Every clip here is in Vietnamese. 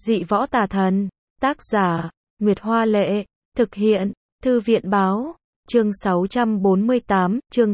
Dị võ tà thần. Tác giả, Nguyệt Hoa Lệ. Thực hiện, Thư viện Báo. Chương 648, chương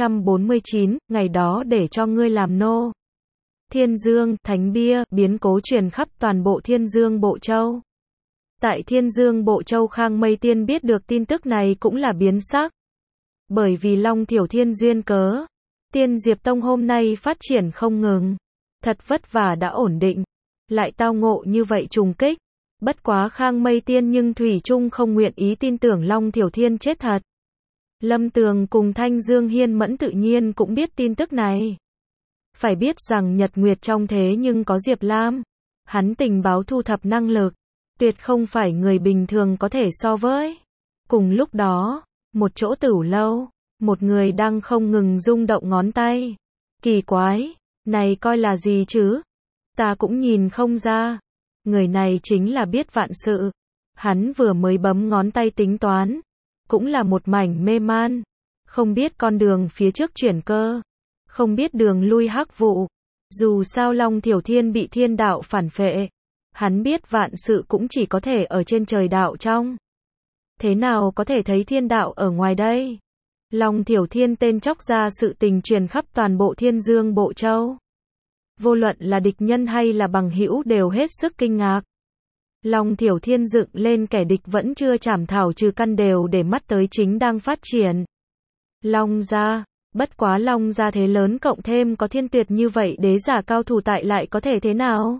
649, ngày đó để cho ngươi làm nô. Thiên Dương, thánh bia, biến cố truyền khắp toàn bộ Thiên Dương Bộ Châu. Tại Thiên Dương Bộ Châu, Khang Mây Tiên biết được tin tức này cũng là biến sắc. Bởi vì Long Thiểu Thiên duyên cớ, Tiên Diệp Tông hôm nay phát triển không ngừng. Thật vất vả đã ổn định, lại tao ngộ như vậy trùng kích. Bất quá Khang Mây Tiên nhưng thủy chung không nguyện ý tin tưởng Long Thiểu Thiên chết thật. Lâm Tường cùng Thanh Dương Hiên Mẫn tự nhiên cũng biết tin tức này. Phải biết rằng Nhật Nguyệt trong thế nhưng có Diệp Lam. Hắn tình báo thu thập năng lực, tuyệt không phải người bình thường có thể so với. Cùng lúc đó, một chỗ tửu lâu, một người đang không ngừng rung động ngón tay. Kỳ quái, này coi là gì chứ? Ta cũng nhìn không ra. Người này chính là biết vạn sự. Hắn vừa mới bấm ngón tay tính toán, cũng là một mảnh mê man. Không biết con đường phía trước chuyển cơ, không biết đường lui hắc vụ. Dù sao Long Thiểu Thiên bị thiên đạo phản phệ, hắn biết vạn sự cũng chỉ có thể ở trên trời đạo trong. Thế nào có thể thấy thiên đạo ở ngoài đây? Long Thiểu Thiên tên chóc ra sự tình truyền khắp toàn bộ Thiên Dương Bộ Châu. Vô luận là địch nhân hay là bằng hữu đều hết sức kinh ngạc. Long Thiểu Thiên dựng lên kẻ địch vẫn chưa chảm thảo trừ căn đều để mắt tới chính đang phát triển. Long gia, bất quá Long gia thế lớn cộng thêm có Thiên Tuyệt như vậy đế giả cao thủ tại lại có thể thế nào?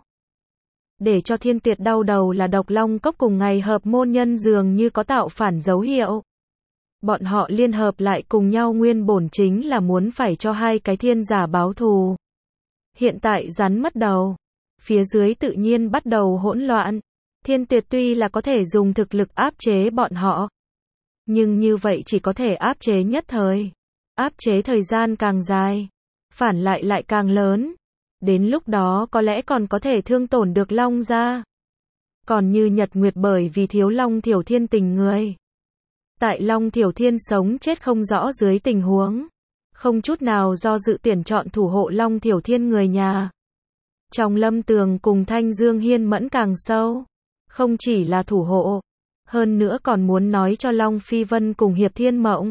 Để cho Thiên Tuyệt đau đầu là Độc Long Cốc cùng Ngày Hợp môn nhân dường như có tạo phản dấu hiệu. Bọn họ liên hợp lại cùng nhau nguyên bổn chính là muốn phải cho hai cái thiên giả báo thù. Hiện tại rắn mất đầu, phía dưới tự nhiên bắt đầu hỗn loạn. Thiên Tuyệt tuy là có thể dùng thực lực áp chế bọn họ, nhưng như vậy chỉ có thể áp chế nhất thời. Áp chế thời gian càng dài, phản lại càng lớn. Đến lúc đó có lẽ còn có thể thương tổn được Long gia. Còn như Nhật Nguyệt bởi vì thiếu Long Thiểu Thiên tình người. Tại Long Thiểu Thiên sống chết không rõ dưới tình huống, không chút nào do dự tuyển chọn thủ hộ Long Thiểu Thiên người nhà. Trong Lâm Tường cùng Thanh Dương Hiên Mẫn càng sâu, không chỉ là thủ hộ, hơn nữa còn muốn nói cho Long Phi Vân cùng Hiệp Thiên Mộng.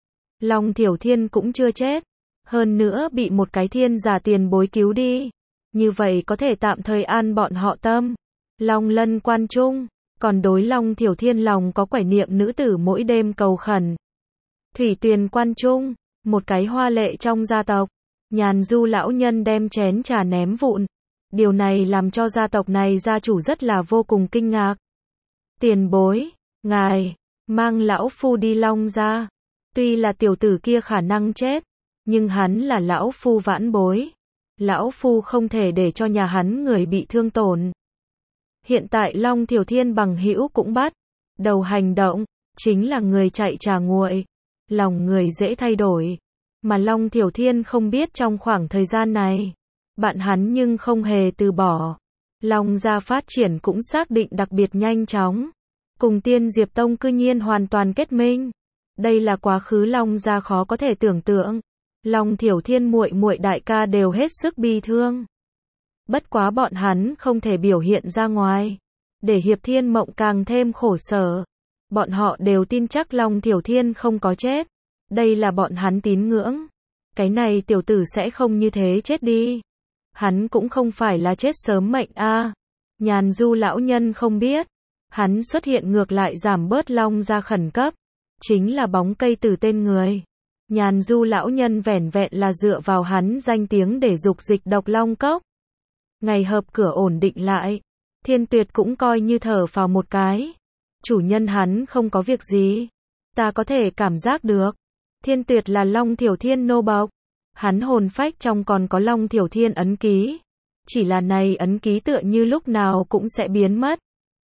Long Thiểu Thiên cũng chưa chết, hơn nữa bị một cái thiên giả tiền bối cứu đi. Như vậy có thể tạm thời an bọn họ tâm. Long Lân Quan Trung, còn đối Long Thiểu Thiên lòng có quải niệm nữ tử mỗi đêm cầu khẩn. Thủy Tuyền Quan Trung, một cái hoa lệ trong gia tộc, Nhàn Du lão nhân đem chén trà ném vụn. Điều này làm cho gia tộc này gia chủ rất là vô cùng kinh ngạc. Tiền bối, ngài, mang lão phu đi Long gia. Tuy là tiểu tử kia khả năng chết, nhưng hắn là lão phu vãn bối. Lão phu không thể để cho nhà hắn người bị thương tổn. Hiện tại Long Thiểu Thiên bằng hữu cũng bắt đầu hành động, chính là người chạy trà nguội. Lòng người dễ thay đổi, mà Long Thiểu Thiên không biết trong khoảng thời gian này, bạn hắn nhưng không hề từ bỏ. Long gia phát triển cũng xác định đặc biệt nhanh chóng, cùng Tiên Diệp Tông cư nhiên hoàn toàn kết minh. Đây là quá khứ Long gia khó có thể tưởng tượng. Long Thiểu Thiên muội muội đại ca đều hết sức bi thương. Bất quá bọn hắn không thể biểu hiện ra ngoài, để Hiệp Thiên Mộng càng thêm khổ sở. Bọn họ đều tin chắc Long Thiểu Thiên không có chết. Đây là bọn hắn tín ngưỡng. Cái này tiểu tử sẽ không như thế chết đi. Hắn cũng không phải là chết sớm mệnh a. Nhàn Du lão nhân không biết, hắn xuất hiện ngược lại giảm bớt Long gia khẩn cấp, chính là bóng cây từ tên người. Nhàn Du lão nhân vẻn vẹn là dựa vào hắn danh tiếng để dục dịch Độc Long Cốc. Ngày Hợp cửa ổn định lại, Thiên Tuyệt cũng coi như thở phào một cái. Chủ nhân hắn không có việc gì. Ta có thể cảm giác được. Thiên Tuyệt là Long Thiểu Thiên nô bộc. Hắn hồn phách trong còn có Long Thiểu Thiên ấn ký. Chỉ là này ấn ký tựa như lúc nào cũng sẽ biến mất.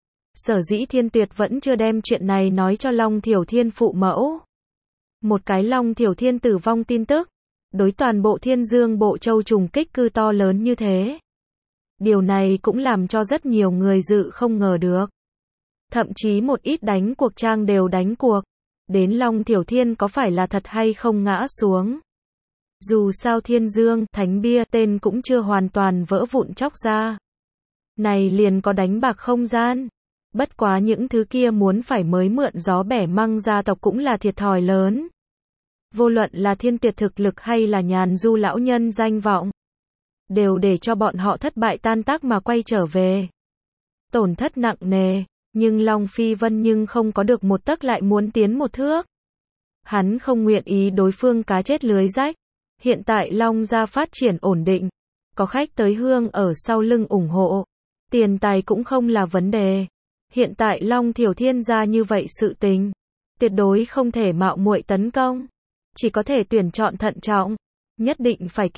Sở dĩ Thiên Tuyệt vẫn chưa đem chuyện này nói cho Long Thiểu Thiên phụ mẫu. Một cái Long Thiểu Thiên tử vong tin tức, đối toàn bộ Thiên Dương Bộ Châu trùng kích cư to lớn như thế. Điều này cũng làm cho rất nhiều người dự không ngờ được. Thậm chí một ít đánh cuộc trang đều đánh cuộc. Đến Long Thiểu Thiên có phải là thật hay không ngã xuống. Dù sao Thiên Dương, Thánh Bia tên cũng chưa hoàn toàn vỡ vụn chóc ra. Này liền có đánh bạc không gian. Bất quá những thứ kia muốn phải mới mượn gió bẻ măng gia tộc cũng là thiệt thòi lớn. Vô luận là thiên tiệt thực lực hay là nhàn du lão nhân danh vọng, đều để cho bọn họ thất bại tan tác mà quay trở về. Tổn thất nặng nề, nhưng Long Phi Vân nhưng không có được một tấc lại muốn tiến một thước. Hắn không nguyện ý đối phương cá chết lưới rách. Hiện tại Long gia phát triển ổn định, có khách tới hương ở sau lưng ủng hộ, tiền tài cũng không là vấn đề. Hiện tại Long Thiểu Thiên gia như vậy sự tình, tuyệt đối không thể mạo muội tấn công, chỉ có thể tuyển chọn thận trọng, nhất định phải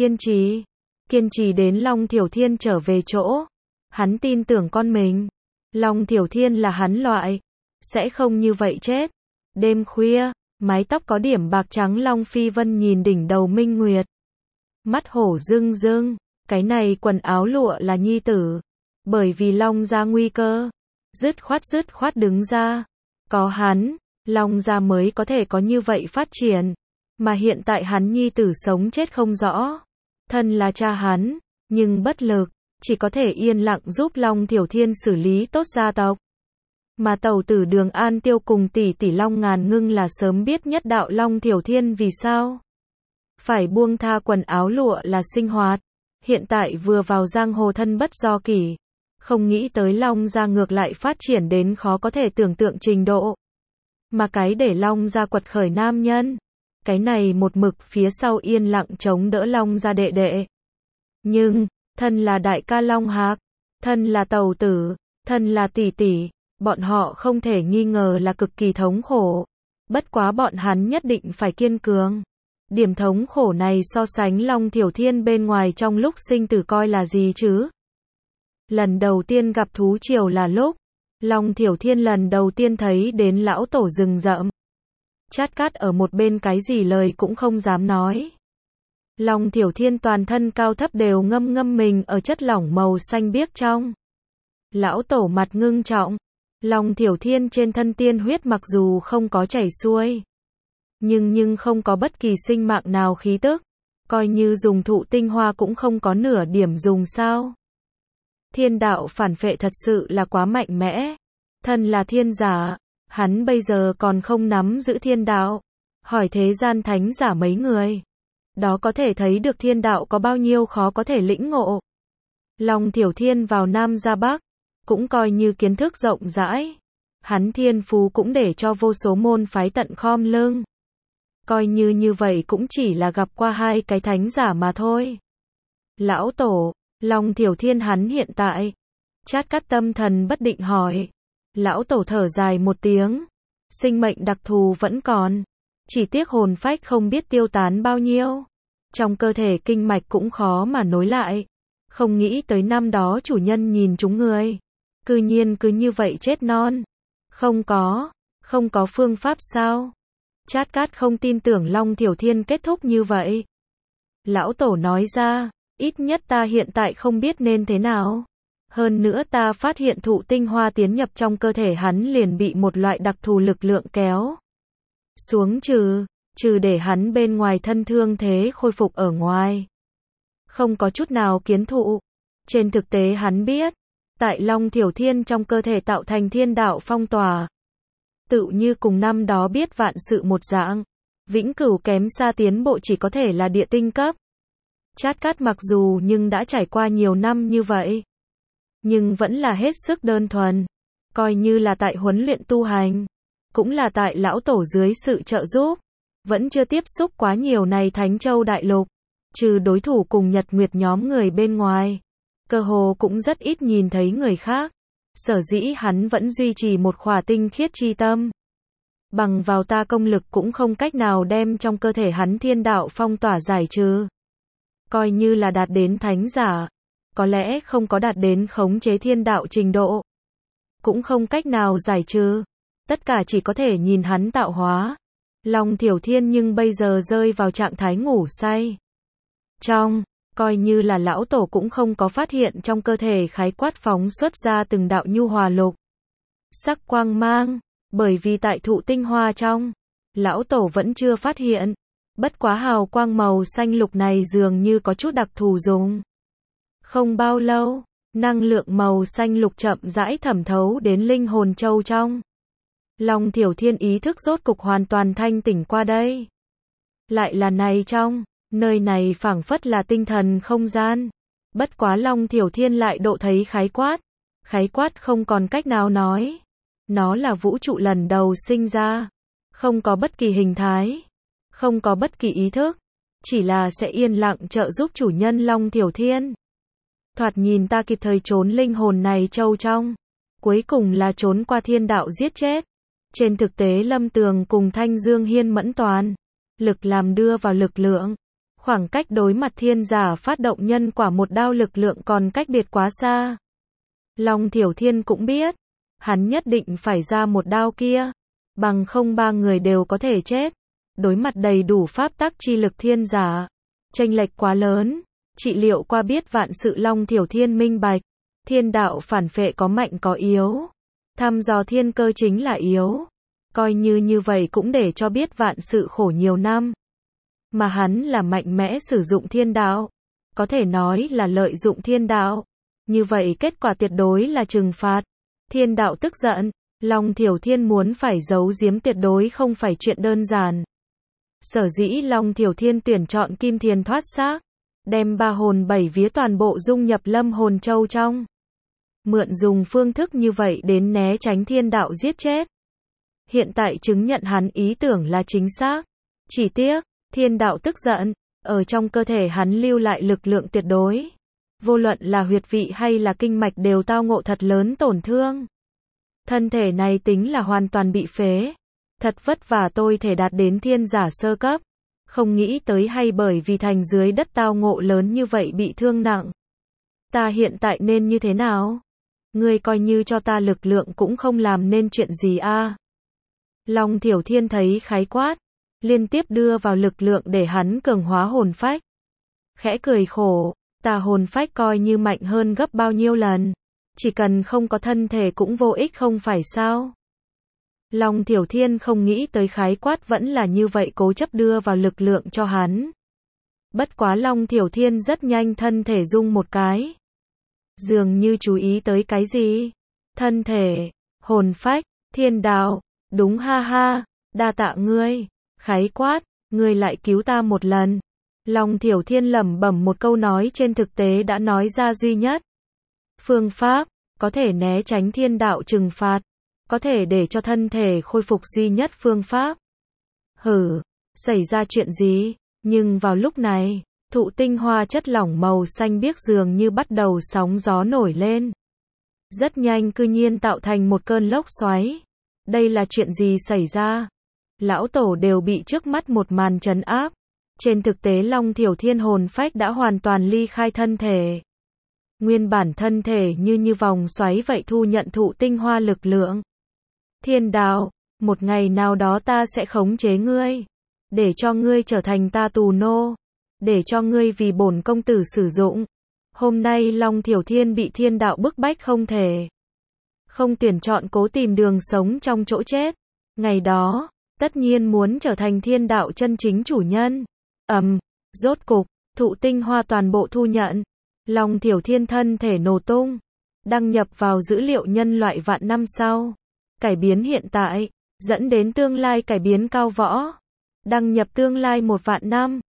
kiên trì đến Long Thiểu Thiên trở về chỗ. Hắn tin tưởng con mình, Long Thiểu Thiên là hắn loại, sẽ không như vậy chết. Đêm khuya, mái tóc có điểm bạc trắng Long Phi Vân nhìn đỉnh đầu minh nguyệt, mắt hổ rưng rưng, cái này quần áo lụa là nhi tử, bởi vì Long gia nguy cơ, dứt khoát đứng ra, có hắn, Long gia mới có thể có như vậy phát triển, mà hiện tại hắn nhi tử sống chết không rõ, thân là cha hắn, nhưng bất lực, chỉ có thể yên lặng giúp Long Thiểu Thiên xử lý tốt gia tộc. Mà tẩu tử Đường An Tiêu cùng tỷ tỷ Long Ngàn Ngưng là sớm biết nhất đạo Long Thiểu Thiên vì sao phải buông tha quần áo lụa là sinh hoạt, hiện tại vừa vào giang hồ thân bất do kỷ, không nghĩ tới Long gia ngược lại phát triển đến khó có thể tưởng tượng trình độ. Mà cái để Long gia quật khởi nam nhân, cái này một mực phía sau yên lặng chống đỡ Long gia đệ đệ. Nhưng, thân là đại ca Long Hạc, thân là tẩu tử, thân là tỷ tỷ, bọn họ không thể nghi ngờ là cực kỳ thống khổ. Bất quá bọn hắn nhất định phải kiên cường. Điểm thống khổ này so sánh Long Thiểu Thiên bên ngoài trong lúc sinh tử coi là gì chứ? Lần đầu tiên gặp thú triều là lúc Long Thiểu Thiên lần đầu tiên thấy đến lão tổ rừng rậm. Chát Cát ở một bên cái gì lời cũng không dám nói. Long Thiểu Thiên toàn thân cao thấp đều ngâm mình ở chất lỏng màu xanh biếc trong. Lão tổ mặt ngưng trọng. Long Thiểu Thiên trên thân tiên huyết mặc dù không có chảy xuôi, nhưng không có bất kỳ sinh mạng nào khí tức, coi như dùng thụ tinh hoa cũng không có nửa điểm dùng sao. Thiên đạo phản phệ thật sự là quá mạnh mẽ. Thân là thiên giả, hắn bây giờ còn không nắm giữ thiên đạo. Hỏi thế gian thánh giả mấy người, đó có thể thấy được thiên đạo có bao nhiêu khó có thể lĩnh ngộ. Long Thiểu Thiên vào Nam ra Bắc, cũng coi như kiến thức rộng rãi. Hắn thiên phú cũng để cho vô số môn phái tận khom lưng. Coi như vậy cũng chỉ là gặp qua hai cái thánh giả mà thôi. Lão tổ, Long Thiểu Thiên hắn hiện tại. Chát Cát tâm thần bất định hỏi. Lão tổ thở dài một tiếng. Sinh mệnh đặc thù vẫn còn. Chỉ tiếc hồn phách không biết tiêu tán bao nhiêu. Trong cơ thể kinh mạch cũng khó mà nối lại. Không nghĩ tới năm đó chủ nhân nhìn chúng người. Cư nhiên cứ như vậy chết non. Không có phương pháp sao? Chát Cát không tin tưởng Long Thiểu Thiên kết thúc như vậy. Lão tổ nói ra, ít nhất ta hiện tại không biết nên thế nào. Hơn nữa ta phát hiện thụ tinh hoa tiến nhập trong cơ thể hắn liền bị một loại đặc thù lực lượng kéo xuống trừ để hắn bên ngoài thân thương thế khôi phục ở ngoài. Không có chút nào kiến thụ. Trên thực tế hắn biết, tại Long Thiểu Thiên trong cơ thể tạo thành thiên đạo phong tỏa. Tự như cùng năm đó biết vạn sự một dạng, vĩnh cửu kém xa tiến bộ chỉ có thể là địa tinh cấp. Chát Cát mặc dù nhưng đã trải qua nhiều năm như vậy, nhưng vẫn là hết sức đơn thuần, coi như là tại huấn luyện tu hành, cũng là tại lão tổ dưới sự trợ giúp, vẫn chưa tiếp xúc quá nhiều này Thánh Châu Đại Lục, trừ đối thủ cùng Nhật Nguyệt nhóm người bên ngoài, cơ hồ cũng rất ít nhìn thấy người khác. Sở dĩ hắn vẫn duy trì một khỏa tinh khiết chi tâm. Bằng vào ta công lực cũng không cách nào đem trong cơ thể hắn thiên đạo phong tỏa giải trừ. Coi như là đạt đến thánh giả, có lẽ không có đạt đến khống chế thiên đạo trình độ. Cũng không cách nào giải trừ. Tất cả chỉ có thể nhìn hắn tạo hóa. Long Thiểu Thiên nhưng bây giờ rơi vào trạng thái ngủ say. Coi như là lão tổ cũng không có phát hiện trong cơ thể khái quát phóng xuất ra từng đạo nhu hòa lục sắc quang mang, bởi vì tại thụ tinh hoa trong, lão tổ vẫn chưa phát hiện. Bất quá hào quang màu xanh lục này dường như có chút đặc thù dùng. Không bao lâu, Năng lượng màu xanh lục chậm rãi thẩm thấu đến linh hồn châu trong. Long Thiểu Thiên ý thức rốt cục hoàn toàn thanh tỉnh qua đây. Lại là này trong, nơi này phảng phất là tinh thần không gian. Bất quá Long Thiểu Thiên lại độ thấy khái quát. Khái quát không còn cách nào nói. Nó là vũ trụ lần đầu sinh ra. Không có bất kỳ hình thái. Không có bất kỳ ý thức. Chỉ là sẽ yên lặng trợ giúp chủ nhân Long Thiểu Thiên. Thoạt nhìn ta kịp thời trốn linh hồn này châu trong. Cuối cùng là trốn qua thiên đạo giết chết. Trên thực tế Lâm Tường cùng Thanh Dương Hiên mẫn toàn. Lực làm đưa vào lực lượng. Khoảng cách đối mặt thiên giả phát động nhân quả một đao lực lượng còn cách biệt quá xa. Long Thiểu Thiên cũng biết. Hắn nhất định phải ra một đao kia. Bằng không ba người đều có thể chết. Đối mặt đầy đủ pháp tắc chi lực thiên giả. Chênh lệch quá lớn. Trị liệu qua biết vạn sự Long Thiểu Thiên minh bạch. Thiên đạo phản phệ có mạnh có yếu. Thăm dò thiên cơ chính là yếu. Coi như vậy cũng để cho biết vạn sự khổ nhiều năm. Mà hắn là mạnh mẽ sử dụng thiên đạo. Có thể nói là lợi dụng thiên đạo. Như vậy kết quả tuyệt đối là trừng phạt. Thiên đạo tức giận. Long Thiểu Thiên muốn phải giấu giếm tuyệt đối không phải chuyện đơn giản. Sở dĩ Long Thiểu Thiên tuyển chọn Kim Thiền thoát xác. Đem ba hồn bảy vía toàn bộ dung nhập lâm hồn châu trong. Mượn dùng phương thức như vậy đến né tránh thiên đạo giết chết. Hiện tại chứng nhận hắn ý tưởng là chính xác. Chỉ tiếc, thiên đạo tức giận, ở trong cơ thể hắn lưu lại lực lượng tuyệt đối. Vô luận là huyệt vị hay là kinh mạch đều tao ngộ thật lớn tổn thương. Thân thể này tính là hoàn toàn bị phế. Thật vất vả tôi thể đạt đến thiên giả sơ cấp. Không nghĩ tới hay bởi vì thành dưới đất tao ngộ lớn như vậy bị thương nặng. Ta hiện tại nên như thế nào? Ngươi coi như cho ta lực lượng cũng không làm nên chuyện gì a. Long Thiểu Thiên thấy khái quát. Liên tiếp đưa vào lực lượng để hắn cường hóa hồn phách. Khẽ cười khổ. Ta hồn phách coi như mạnh hơn gấp bao nhiêu lần. Chỉ cần không có thân thể cũng vô ích không phải sao? Long Thiểu Thiên không nghĩ tới khái quát vẫn là như vậy cố chấp đưa vào lực lượng cho hắn. Bất quá Long Thiểu Thiên rất nhanh thân thể rung một cái. Dường như chú ý tới cái gì? Thân thể, hồn phách, thiên đạo, đúng ha ha, đa tạ ngươi. Khái quát, ngươi lại cứu ta một lần. Long Thiểu Thiên lẩm bẩm một câu nói trên thực tế đã nói ra duy nhất. Phương pháp, có thể né tránh thiên đạo trừng phạt. Có thể để cho thân thể khôi phục duy nhất phương pháp. Hử, xảy ra chuyện gì? Nhưng vào lúc này, thụ tinh hoa chất lỏng màu xanh biếc dường như bắt đầu sóng gió nổi lên. Rất nhanh cư nhiên tạo thành một cơn lốc xoáy. Đây là chuyện gì xảy ra? Lão tổ đều bị trước mắt một màn trấn áp. Trên thực tế Long Thiểu Thiên hồn phách đã hoàn toàn ly khai thân thể. Nguyên bản thân thể như vòng xoáy vậy thu nhận thụ tinh hoa lực lượng. Thiên đạo, một ngày nào đó ta sẽ khống chế ngươi. Để cho ngươi trở thành ta tù nô. Để cho ngươi vì bổn công tử sử dụng. Hôm nay Long Thiểu Thiên bị thiên đạo bức bách không thể. Không tuyển chọn cố tìm đường sống trong chỗ chết. Ngày đó, tất nhiên muốn trở thành thiên đạo chân chính chủ nhân. Rốt cục, thụ tinh hoa toàn bộ thu nhận. Long Thiểu Thiên thân thể nổ tung. Đăng nhập vào dữ liệu nhân loại vạn năm sau. Cải biến hiện tại, dẫn đến tương lai cải biến cao võ. Đăng nhập tương lai 1 vạn năm.